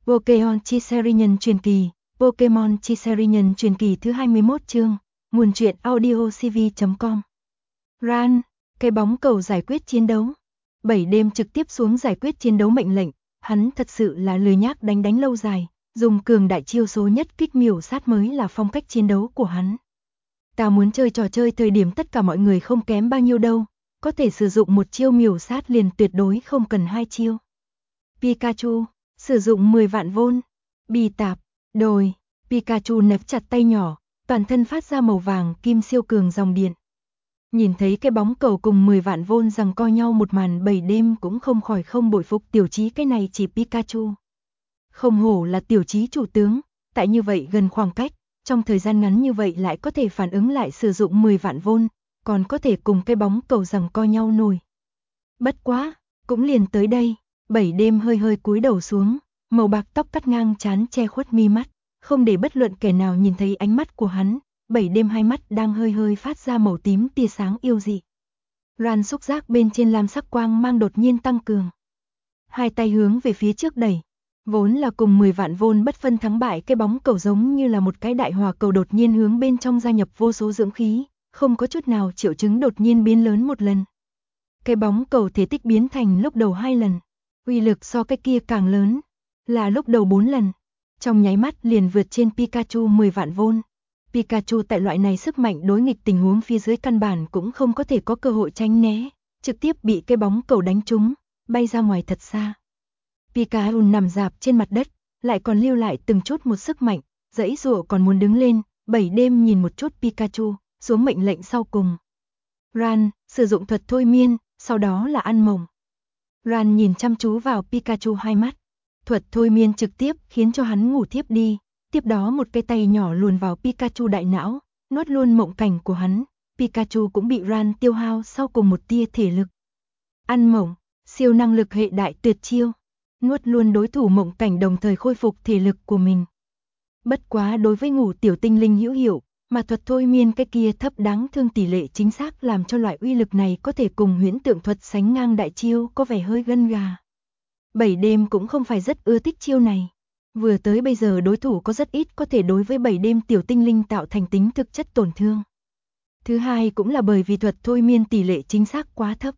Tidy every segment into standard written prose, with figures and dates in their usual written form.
Pokémon Chi Nhân truyền kỳ, Pokémon Chi Nhân truyền kỳ thứ 21 chương, nguồn truyện audiocv.com. Ran, cái bóng cầu giải quyết chiến đấu. 7 đêm trực tiếp xuống giải quyết chiến đấu mệnh lệnh, hắn thật sự là lười nhác đánh lâu dài, dùng cường đại chiêu số nhất kích miểu sát mới là phong cách chiến đấu của hắn. Ta muốn chơi trò chơi thời điểm tất cả mọi người không kém bao nhiêu đâu, có thể sử dụng một chiêu miểu sát liền tuyệt đối không cần hai chiêu. Pikachu, sử dụng 10 vạn vôn. Bì tạp, đồi, Pikachu nếp chặt tay nhỏ, toàn thân phát ra màu vàng kim siêu cường dòng điện. Nhìn thấy cái bóng cầu cùng 10 vạn vôn giằng co nhau một màn 7 đêm cũng không khỏi không bội phục tiểu trí cái này chỉ Pikachu. Không hổ là tiểu trí chủ tướng, tại như vậy gần khoảng cách, trong thời gian ngắn như vậy lại có thể phản ứng lại sử dụng 10 vạn vôn, còn có thể cùng cái bóng cầu giằng co nhau nổi. Bất quá, cũng liền tới đây, 7 đêm hơi cúi đầu xuống, màu bạc tóc cắt ngang trán che khuất mi mắt, không để bất luận kẻ nào nhìn thấy ánh mắt của hắn. 7 đêm hai mắt đang hơi phát ra màu tím tia sáng yêu dị. Ran xúc giác bên trên lam sắc quang mang đột nhiên tăng cường. Hai tay hướng về phía trước đẩy, vốn là cùng 10 vạn vôn bất phân thắng bại, cái bóng cầu giống như là một cái đại hỏa cầu đột nhiên hướng bên trong gia nhập vô số dưỡng khí, không có chút nào triệu chứng đột nhiên biến lớn một lần. Cái bóng cầu thể tích biến thành lúc đầu 2 lần, uy lực so cái kia càng lớn, là lúc đầu 4 lần, trong nháy mắt liền vượt trên Pikachu 10 vạn vôn. Pikachu tại loại này sức mạnh đối nghịch tình huống phía dưới căn bản cũng không có thể có cơ hội tránh né, trực tiếp bị cái bóng cầu đánh trúng, bay ra ngoài thật xa. Pikachu nằm rạp trên mặt đất, lại còn lưu lại từng chút một sức mạnh, giãy giụa còn muốn đứng lên. 7 đêm nhìn một chút Pikachu, xuống mệnh lệnh sau cùng. Ran, sử dụng thuật thôi miên, sau đó là ăn mộng. Ran nhìn chăm chú vào Pikachu hai mắt. Thuật thôi miên trực tiếp khiến cho hắn ngủ thiếp đi. Tiếp đó một cái tay nhỏ luồn vào Pikachu đại não, nuốt luôn mộng cảnh của hắn. Pikachu cũng bị Ran tiêu hao sau cùng một tia thể lực. Ăn mộng, siêu năng lực hệ đại tuyệt chiêu. Nuốt luôn đối thủ mộng cảnh đồng thời khôi phục thể lực của mình. Bất quá đối với ngủ tiểu tinh linh hữu hiệu, mà thuật thôi miên cái kia thấp đáng thương tỷ lệ chính xác làm cho loại uy lực này có thể cùng huyễn tượng thuật sánh ngang đại chiêu có vẻ hơi gân gà. 7 đêm cũng không phải rất ưa thích chiêu này. Vừa tới bây giờ đối thủ có rất ít có thể đối với 7 đêm tiểu tinh linh tạo thành tính thực chất tổn thương. Thứ hai cũng là bởi vì thuật thôi miên tỷ lệ chính xác quá thấp.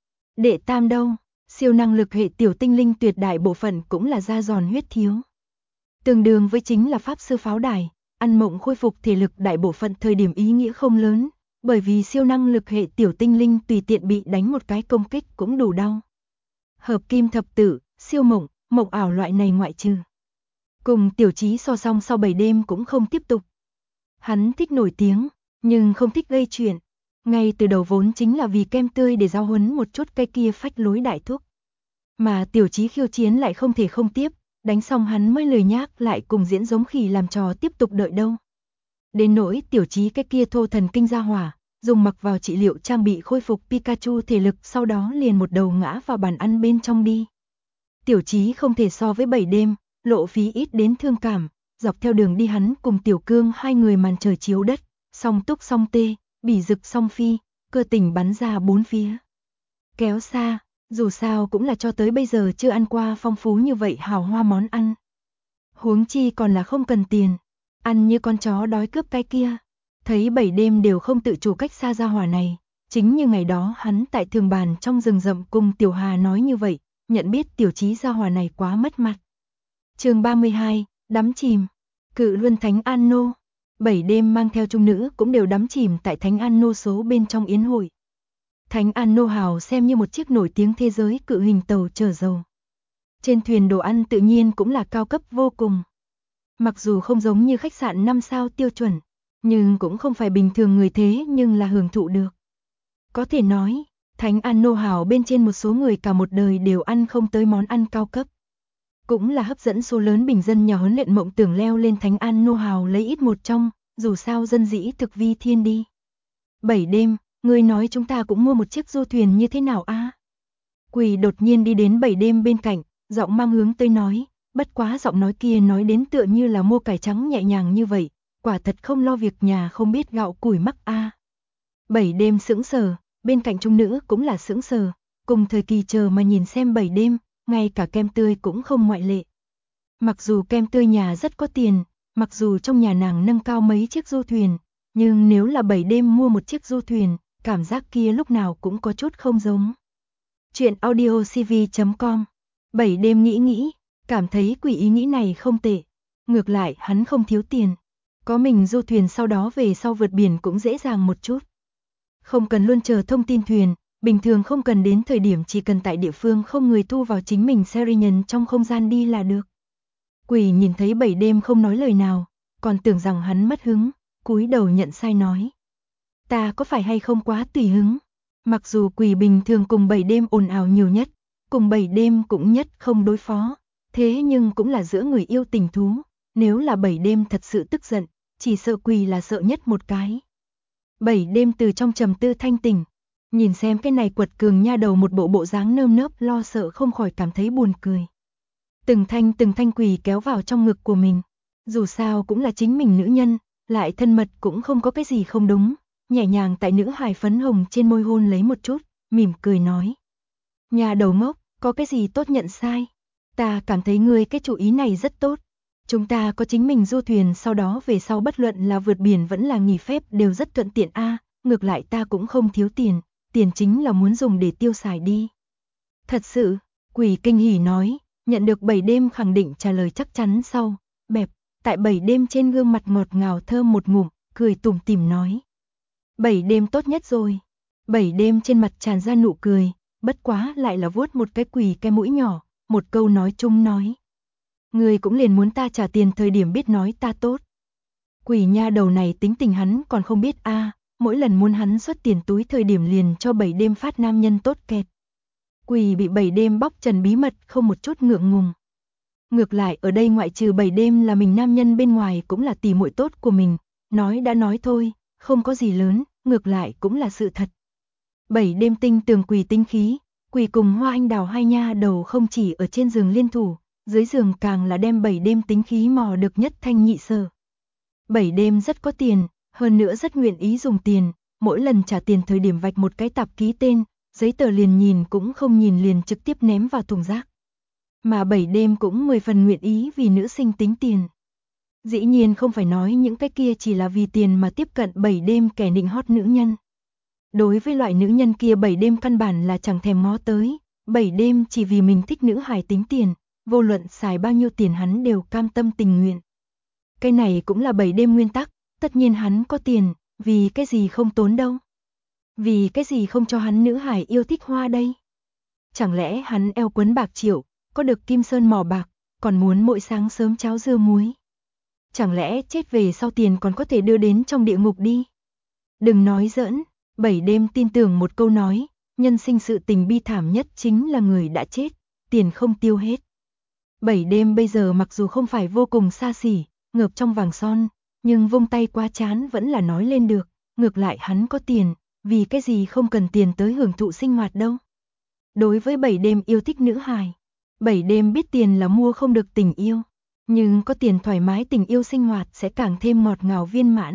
Đệ tam đâu, siêu năng lực hệ tiểu tinh linh tuyệt đại bộ phận cũng là da giòn huyết thiếu. Tương đương với chính là pháp sư pháo đài, ăn mộng khôi phục thể lực đại bộ phận thời điểm ý nghĩa không lớn, bởi vì siêu năng lực hệ tiểu tinh linh tùy tiện bị đánh một cái công kích cũng đủ đau. Hợp kim thập tử, siêu mộng, mộng ảo loại này ngoại trừ. Cùng tiểu trí so song sau 7 đêm cũng không tiếp tục. Hắn thích nổi tiếng, nhưng không thích gây chuyện. Ngay từ đầu vốn chính là vì kem tươi để giao huấn một chút cái kia phách lối đại thúc. Mà tiểu trí khiêu chiến lại không thể không tiếp, đánh xong hắn mới lười nhác lại cùng diễn giống khỉ làm trò tiếp tục đợi đâu. Đến nỗi tiểu trí cái kia thô thần kinh gia hỏa, dùng mặc vào trị liệu trang bị khôi phục Pikachu thể lực sau đó liền một đầu ngã vào bàn ăn bên trong đi. Tiểu trí không thể so với 7 đêm. Lộ phí ít đến thương cảm, dọc theo đường đi hắn cùng Tiểu Cương hai người màn trời chiếu đất, song túc song tê, bỉ rực song phi, cơ tình bắn ra bốn phía. Kéo xa, dù sao cũng là cho tới bây giờ chưa ăn qua phong phú như vậy hào hoa món ăn. Huống chi còn là không cần tiền, ăn như con chó đói cướp cái kia. Thấy 7 đêm đều không tự chủ cách xa gia hỏa này, chính như ngày đó hắn tại thường bàn trong rừng rậm cùng Tiểu Hà nói như vậy, nhận biết tiểu trí gia hỏa này quá mất mặt. Chương 32, đắm chìm. Cự Luân Thánh Anno. 7 đêm mang theo trung nữ cũng đều đắm chìm tại Thánh Anno số bên trong yến hội. Thánh Anno hào xem như một chiếc nổi tiếng thế giới cự hình tàu chở dầu. Trên thuyền đồ ăn tự nhiên cũng là cao cấp vô cùng. Mặc dù không giống như khách sạn 5 sao tiêu chuẩn, nhưng cũng không phải bình thường người thế nhưng là hưởng thụ được. Có thể nói, Thánh Anno hào bên trên một số người cả một đời đều ăn không tới món ăn cao cấp. Cũng là hấp dẫn số lớn bình dân nhà huấn luyện mộng tưởng leo lên Thánh Anno hào lấy ít một trong, dù sao dân dĩ thực vi thiên đi. 7 đêm, ngươi nói chúng ta cũng mua một chiếc du thuyền như thế nào a? Quỷ đột nhiên đi đến 7 đêm bên cạnh, giọng mang hướng tới nói, bất quá giọng nói kia nói đến tựa như là mua cải trắng nhẹ nhàng như vậy, quả thật không lo việc nhà không biết gạo củi mắc a. 7 đêm sững sờ, bên cạnh trung nữ cũng là sững sờ, cùng thời kỳ chờ mà nhìn xem 7 đêm. Ngay cả kem tươi cũng không ngoại lệ. Mặc dù kem tươi nhà rất có tiền, mặc dù trong nhà nàng nâng cao mấy chiếc du thuyền, nhưng nếu là 7 đêm mua một chiếc du thuyền, cảm giác kia lúc nào cũng có chút không giống. Chuyện audiocv.com 7 đêm nghĩ, cảm thấy quỷ ý nghĩ này không tệ. Ngược lại hắn không thiếu tiền. Có mình du thuyền sau đó về sau vượt biển cũng dễ dàng một chút. Không cần luôn chờ thông tin thuyền, bình thường không cần đến thời điểm chỉ cần tại địa phương không người thu vào chính mình Serian trong không gian đi là được. Quỷ nhìn thấy 7 đêm không nói lời nào, còn tưởng rằng hắn mất hứng, cúi đầu nhận sai nói. Ta có phải hay không quá tùy hứng? Mặc dù quỷ bình thường cùng 7 đêm ồn ào nhiều nhất, cùng 7 đêm cũng nhất không đối phó, thế nhưng cũng là giữa người yêu tình thú, nếu là 7 đêm thật sự tức giận, chỉ sợ quỷ là sợ nhất một cái. 7 đêm từ trong trầm tư thanh tỉnh, nhìn xem cái này quật cường nha đầu một bộ dáng nơm nớp lo sợ không khỏi cảm thấy buồn cười. Từng thanh quỷ kéo vào trong ngực của mình, dù sao cũng là chính mình nữ nhân, lại thân mật cũng không có cái gì không đúng, nhẹ nhàng tại nữ hài phấn hồng trên môi hôn lấy một chút, mỉm cười nói. Nhà đầu ngốc, có cái gì tốt nhận sai? Ta cảm thấy ngươi cái chủ ý này rất tốt. Chúng ta có chính mình du thuyền sau đó về sau bất luận là vượt biển vẫn là nghỉ phép đều rất thuận tiện a. Ngược lại ta cũng không thiếu tiền, tiền chính là muốn dùng để tiêu xài đi. Thật sự, quỷ kinh hỉ nói, nhận được 7 đêm khẳng định trả lời chắc chắn sau, bẹp, tại 7 đêm trên gương mặt ngọt ngào thơm một ngụm, cười tủm tỉm nói. 7 đêm tốt nhất rồi. 7 đêm trên mặt tràn ra nụ cười, bất quá lại là vuốt một cái quỷ cái mũi nhỏ, một câu nói chung nói. Người cũng liền muốn ta trả tiền thời điểm biết nói ta tốt. Quỷ nha đầu này tính tình hắn còn không biết a, mỗi lần muốn hắn xuất tiền túi thời điểm liền cho 7 đêm phát nam nhân tốt kẹt. Quỷ bị 7 đêm bóc trần bí mật không một chút ngượng ngùng. Ngược lại ở đây ngoại trừ 7 đêm là mình nam nhân bên ngoài cũng là tỷ muội tốt của mình, nói đã nói thôi, không có gì lớn, ngược lại cũng là sự thật. 7 đêm tinh tường quỷ tinh khí, quỷ cùng Hoa Anh Đào hai nha đầu không chỉ ở trên giường liên thủ, dưới giường càng là đem 7 đêm tính khí mò được nhất thanh nhị sở. 7 đêm rất có tiền, hơn nữa rất nguyện ý dùng tiền, mỗi lần trả tiền thời điểm vạch một cái tạp ký tên, giấy tờ liền nhìn cũng không nhìn liền trực tiếp ném vào thùng rác. Mà 7 đêm cũng 10 phần nguyện ý vì nữ sinh tính tiền. Dĩ nhiên không phải nói những cái kia chỉ là vì tiền mà tiếp cận 7 đêm kẻ nịnh hót nữ nhân. Đối với loại nữ nhân kia 7 đêm căn bản là chẳng thèm ngó tới, 7 đêm chỉ vì mình thích nữ hài tính tiền, vô luận xài bao nhiêu tiền hắn đều cam tâm tình nguyện. Cái này cũng là 7 đêm nguyên tắc, tất nhiên hắn có tiền, vì cái gì không tốn đâu. Vì cái gì không cho hắn nữ hài yêu thích hoa đây. Chẳng lẽ hắn eo quấn bạc triệu, có được kim sơn mỏ bạc, còn muốn mỗi sáng sớm cháo dưa muối. Chẳng lẽ chết về sau tiền còn có thể đưa đến trong địa ngục đi. Đừng nói giỡn, 7 đêm tin tưởng một câu nói, nhân sinh sự tình bi thảm nhất chính là người đã chết, tiền không tiêu hết. 7 đêm bây giờ mặc dù không phải vô cùng xa xỉ, ngợp trong vàng son, nhưng vung tay qua trán vẫn là nói lên được, ngược lại hắn có tiền, vì cái gì không cần tiền tới hưởng thụ sinh hoạt đâu. Đối với 7 đêm yêu thích nữ hài, 7 đêm biết tiền là mua không được tình yêu, nhưng có tiền thoải mái tình yêu sinh hoạt sẽ càng thêm ngọt ngào viên mãn.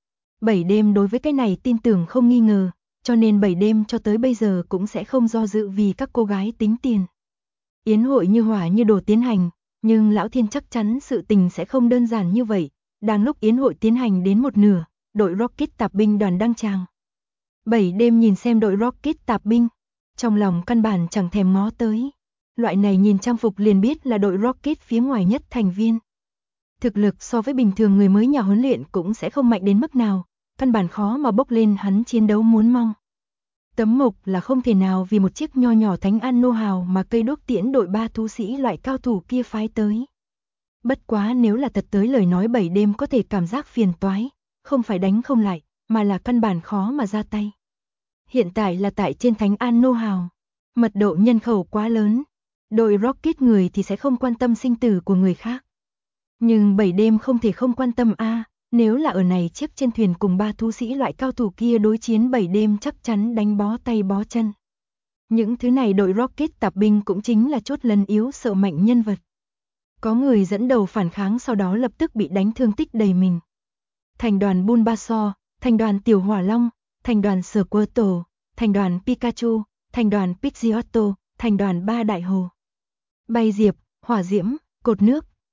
7 đêm đối với cái này tin tưởng không nghi ngờ, cho nên 7 đêm cho tới bây giờ cũng sẽ không do dự vì các cô gái tính tiền. Yến hội như hỏa như đồ tiến hành, nhưng Lão Thiên chắc chắn sự tình sẽ không đơn giản như vậy. Đang lúc yến hội tiến hành đến một nửa, đội Rocket tạp binh đoàn đăng tràng. 7 đêm nhìn xem đội Rocket tạp binh, trong lòng căn bản chẳng thèm ngó tới. Loại này nhìn trang phục liền biết là đội Rocket phía ngoài nhất thành viên. Thực lực so với bình thường người mới nhà huấn luyện cũng sẽ không mạnh đến mức nào, căn bản khó mà bốc lên hắn chiến đấu muốn mong. Tấm mộc là không thể nào vì một chiếc nho nhỏ thánh an nô hào mà cây đuốc tiễn đội 3 thú sĩ loại cao thủ kia phái tới. Bất quá nếu là thật tới lời nói 7 đêm có thể cảm giác phiền toái, không phải đánh không lại, mà là căn bản khó mà ra tay. Hiện tại là tại trên thánh an nô hào, mật độ nhân khẩu quá lớn, đội Rocket người thì sẽ không quan tâm sinh tử của người khác. Nhưng 7 đêm không thể không quan tâm a. Nếu là ở này chiếc trên thuyền cùng 3 thú sĩ loại cao thủ kia đối chiến 7 đêm chắc chắn đánh bó tay bó chân. Những thứ này đội Rocket tạp binh cũng chính là chốt lần yếu sợ mạnh nhân vật. Có người dẫn đầu phản kháng sau đó lập tức bị đánh thương tích đầy mình. Thành đoàn Bulbasaur, thành đoàn Tiểu Hỏa Long, thành đoàn Squirtle, thành đoàn Pikachu, thành đoàn Pidgeotto, thành đoàn Ba Đại Hồ. Bay diệp, hỏa diễm, cột nước,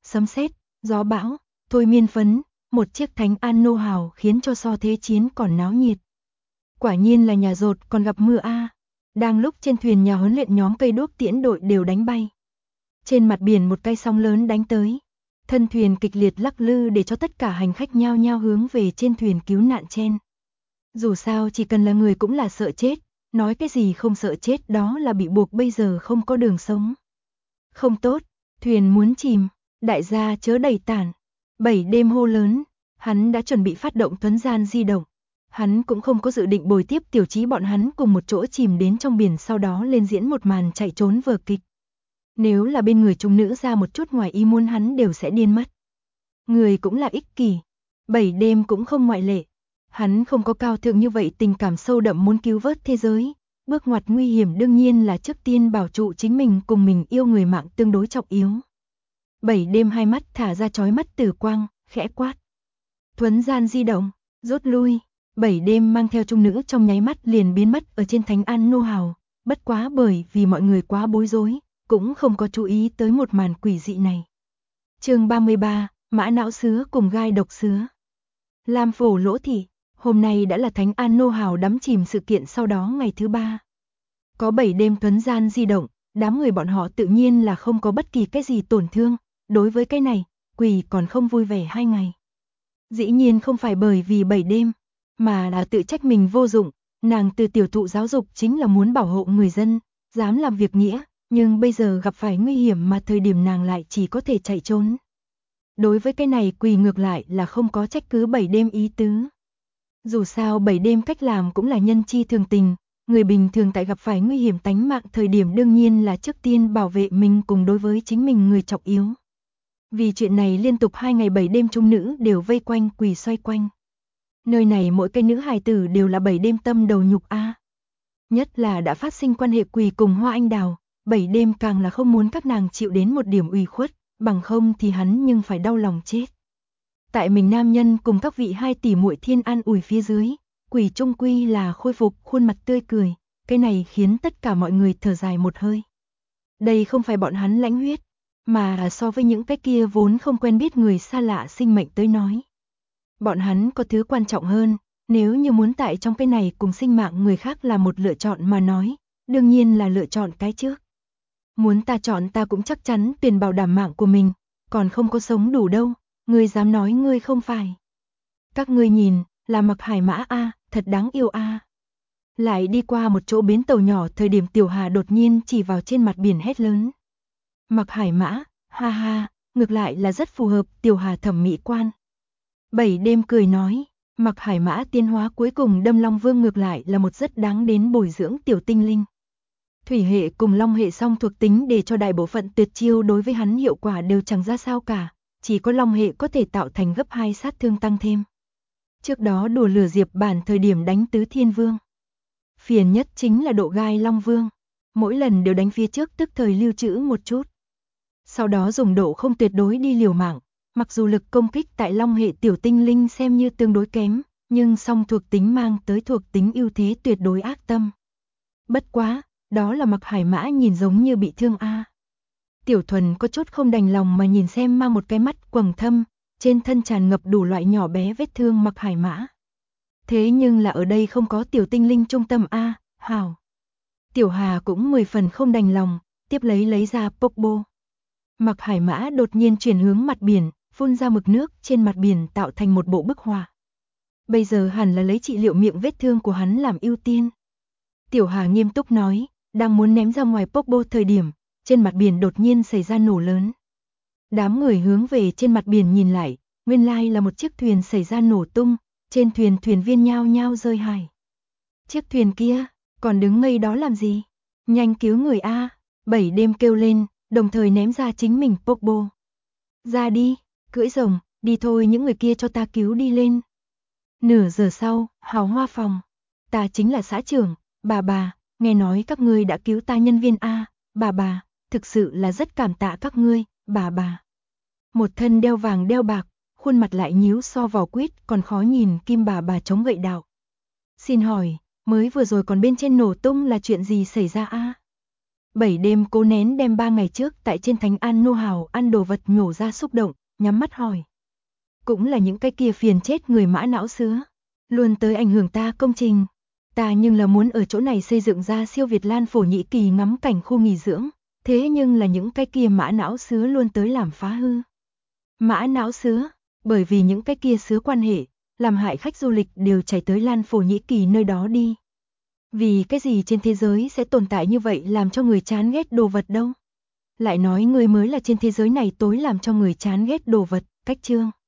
sấm sét, gió bão, thôi miên phấn, một chiếc Thánh An nô hào khiến cho so thế chiến còn náo nhiệt. Quả nhiên là nhà dột còn gặp mưa a. Đang lúc trên thuyền nhà huấn luyện nhóm cây đuốc tiễn đội đều đánh bay. Trên mặt biển một cái sóng lớn đánh tới. Thân thuyền kịch liệt lắc lư để cho tất cả hành khách nhao nhao hướng về trên thuyền cứu nạn chen. Dù sao chỉ cần là người cũng là sợ chết, nói cái gì không sợ chết đó là bị buộc bây giờ không có đường sống. Không tốt, thuyền muốn chìm, đại gia chớ đẩy tản. 7 đêm hô lớn, hắn đã chuẩn bị phát động tuấn gian di động. Hắn cũng không có dự định bồi tiếp Tiểu Chí bọn hắn cùng một chỗ chìm đến trong biển sau đó lên diễn một màn chạy trốn vở kịch. Nếu là bên người trung nữ ra một chút ngoài ý muốn hắn đều sẽ điên mất. Người cũng là ích kỷ, 7 đêm cũng không ngoại lệ. Hắn không có cao thượng như vậy tình cảm sâu đậm muốn cứu vớt thế giới. Bước ngoặt nguy hiểm đương nhiên là trước tiên bảo trụ chính mình cùng mình yêu người mạng tương đối trọng yếu. 7 đêm hai mắt thả ra chói mắt tử quang, khẽ quát. Tuấn gian di động, rút lui. 7 đêm mang theo trung nữ trong nháy mắt liền biến mất ở trên Thánh An nô hào. Bất quá bởi vì mọi người quá bối rối, cũng không có chú ý tới một màn quỷ dị này. Chương 33, Mã não sứa cùng gai độc sứa. Lam Phổ Lỗ Thị, hôm nay đã là Thánh An nô hào đắm chìm sự kiện sau đó ngày thứ 3. Có 7 đêm tuấn gian di động, đám người bọn họ tự nhiên là không có bất kỳ cái gì tổn thương, đối với cái này, quỷ còn không vui vẻ 2 ngày. Dĩ nhiên không phải bởi vì 7 đêm, mà là tự trách mình vô dụng, nàng từ tiểu thụ giáo dục chính là muốn bảo hộ người dân, dám làm việc nghĩa, nhưng bây giờ gặp phải nguy hiểm mà thời điểm nàng lại chỉ có thể chạy trốn. Đối với cái này quỳ ngược lại là không có trách cứ 7 đêm ý tứ. Dù sao 7 đêm cách làm cũng là nhân chi thường tình, người bình thường tại gặp phải nguy hiểm tánh mạng thời điểm đương nhiên là trước tiên bảo vệ mình cùng đối với chính mình người trọng yếu. Vì chuyện này liên tục 2 ngày 7 đêm trung nữ đều vây quanh quỳ xoay quanh. Nơi này mỗi cái nữ hài tử đều là 7 đêm tâm đầu nhục a. Nhất là đã phát sinh quan hệ quỳ cùng Hoa Anh Đào, 7 đêm càng là không muốn các nàng chịu đến một điểm ủy khuất, bằng không thì hắn nhưng phải đau lòng chết. Tại mình nam nhân cùng các vị 2 tỷ muội thiên an ủi phía dưới, quỳ trung quy là khôi phục khuôn mặt tươi cười, cái này khiến tất cả mọi người thở dài một hơi. Đây không phải bọn hắn lãnh huyết, mà so với những cái kia vốn không quen biết người xa lạ sinh mệnh tới nói. Bọn hắn có thứ quan trọng hơn, nếu như muốn tại trong cái này cùng sinh mạng người khác là một lựa chọn mà nói, đương nhiên là lựa chọn cái trước. Muốn ta chọn ta cũng chắc chắn tiền bảo đảm mạng của mình, còn không có sống đủ đâu, ngươi dám nói ngươi không phải. Các ngươi nhìn, là Mặc Hải Mã a, thật đáng yêu a. Lại đi qua một chỗ bến tàu nhỏ thời điểm Tiểu Hà đột nhiên chỉ vào trên mặt biển hét lớn. Mặc Hải Mã, ha ha, ngược lại là rất phù hợp Tiểu Hà thẩm mỹ quan. 7 đêm cười nói, Mặc Hải Mã tiến hóa cuối cùng đâm Long Vương ngược lại là một rất đáng đến bồi dưỡng tiểu tinh linh. Thủy hệ cùng Long hệ song thuộc tính để cho đại bộ phận tuyệt chiêu đối với hắn hiệu quả đều chẳng ra sao cả, chỉ có Long hệ có thể tạo thành gấp 2 sát thương tăng thêm. Trước đó đùa lửa Diệp Bản thời điểm đánh Tứ Thiên Vương. Phiền nhất chính là độ gai Long Vương, mỗi lần đều đánh phía trước tức thời lưu trữ một chút. Sau đó dùng độ không tuyệt đối đi liều mạng, mặc dù lực công kích tại Long hệ tiểu tinh linh xem như tương đối kém, nhưng song thuộc tính mang tới thuộc tính ưu thế tuyệt đối ác tâm. Bất quá, đó là Mặc Hải Mã nhìn giống như bị thương a. Tiểu Thuần có chút không đành lòng mà nhìn xem mang một cái mắt quầng thâm, trên thân tràn ngập đủ loại nhỏ bé vết thương Mặc Hải Mã. Thế nhưng là ở đây không có tiểu tinh linh trung tâm a, hảo. Tiểu Hà cũng 10 phần không đành lòng, tiếp lấy ra Pokeball. Mặc Hải Mã đột nhiên chuyển hướng mặt biển, phun ra mực nước trên mặt biển tạo thành một bộ bức họa. Bây giờ hẳn là lấy trị liệu miệng vết thương của hắn làm ưu tiên. Tiểu Hà nghiêm túc nói, đang muốn ném ra ngoài Pokeball thời điểm, trên mặt biển đột nhiên xảy ra nổ lớn. Đám người hướng về trên mặt biển nhìn lại, nguyên lai là một chiếc thuyền xảy ra nổ tung, trên thuyền thuyền viên nhao nhao rơi hải. Chiếc thuyền kia, còn đứng ngây đó làm gì? Nhanh cứu người a! 7 đêm kêu lên, đồng thời ném ra chính mình Pokeball. Ra đi, cưỡi rồng, đi thôi những người kia cho ta cứu đi lên. Nửa giờ sau, Hào Hoa phòng. Ta chính là xã trưởng, bà, nghe nói các ngươi đã cứu ta nhân viên a, bà, thực sự là rất cảm tạ các ngươi, bà. Một thân đeo vàng đeo bạc, khuôn mặt lại nhíu so vỏ quýt còn khó nhìn kim bà chống gậy đạo. Xin hỏi, mới vừa rồi còn bên trên nổ tung là chuyện gì xảy ra a? 7 đêm cố nén đem 3 ngày trước tại trên Thánh An Nô Hào ăn đồ vật nhổ ra xúc động, nhắm mắt hỏi. Cũng là những cái kia phiền chết người Mã não sứa, luôn tới ảnh hưởng ta công trình. Ta nhưng là muốn ở chỗ này xây dựng ra siêu Việt Lan Phổ Nhĩ Kỳ ngắm cảnh khu nghỉ dưỡng, thế nhưng là những cái kia Mã não sứa luôn tới làm phá hư. Mã não sứa, bởi vì những cái kia sứa quan hệ, làm hại khách du lịch đều chạy tới Lan Phổ Nhĩ Kỳ nơi đó đi. Vì cái gì trên thế giới sẽ tồn tại như vậy làm cho người chán ghét đồ vật đâu? Lại nói người mới là trên thế giới này tối làm cho người chán ghét đồ vật, cách chương.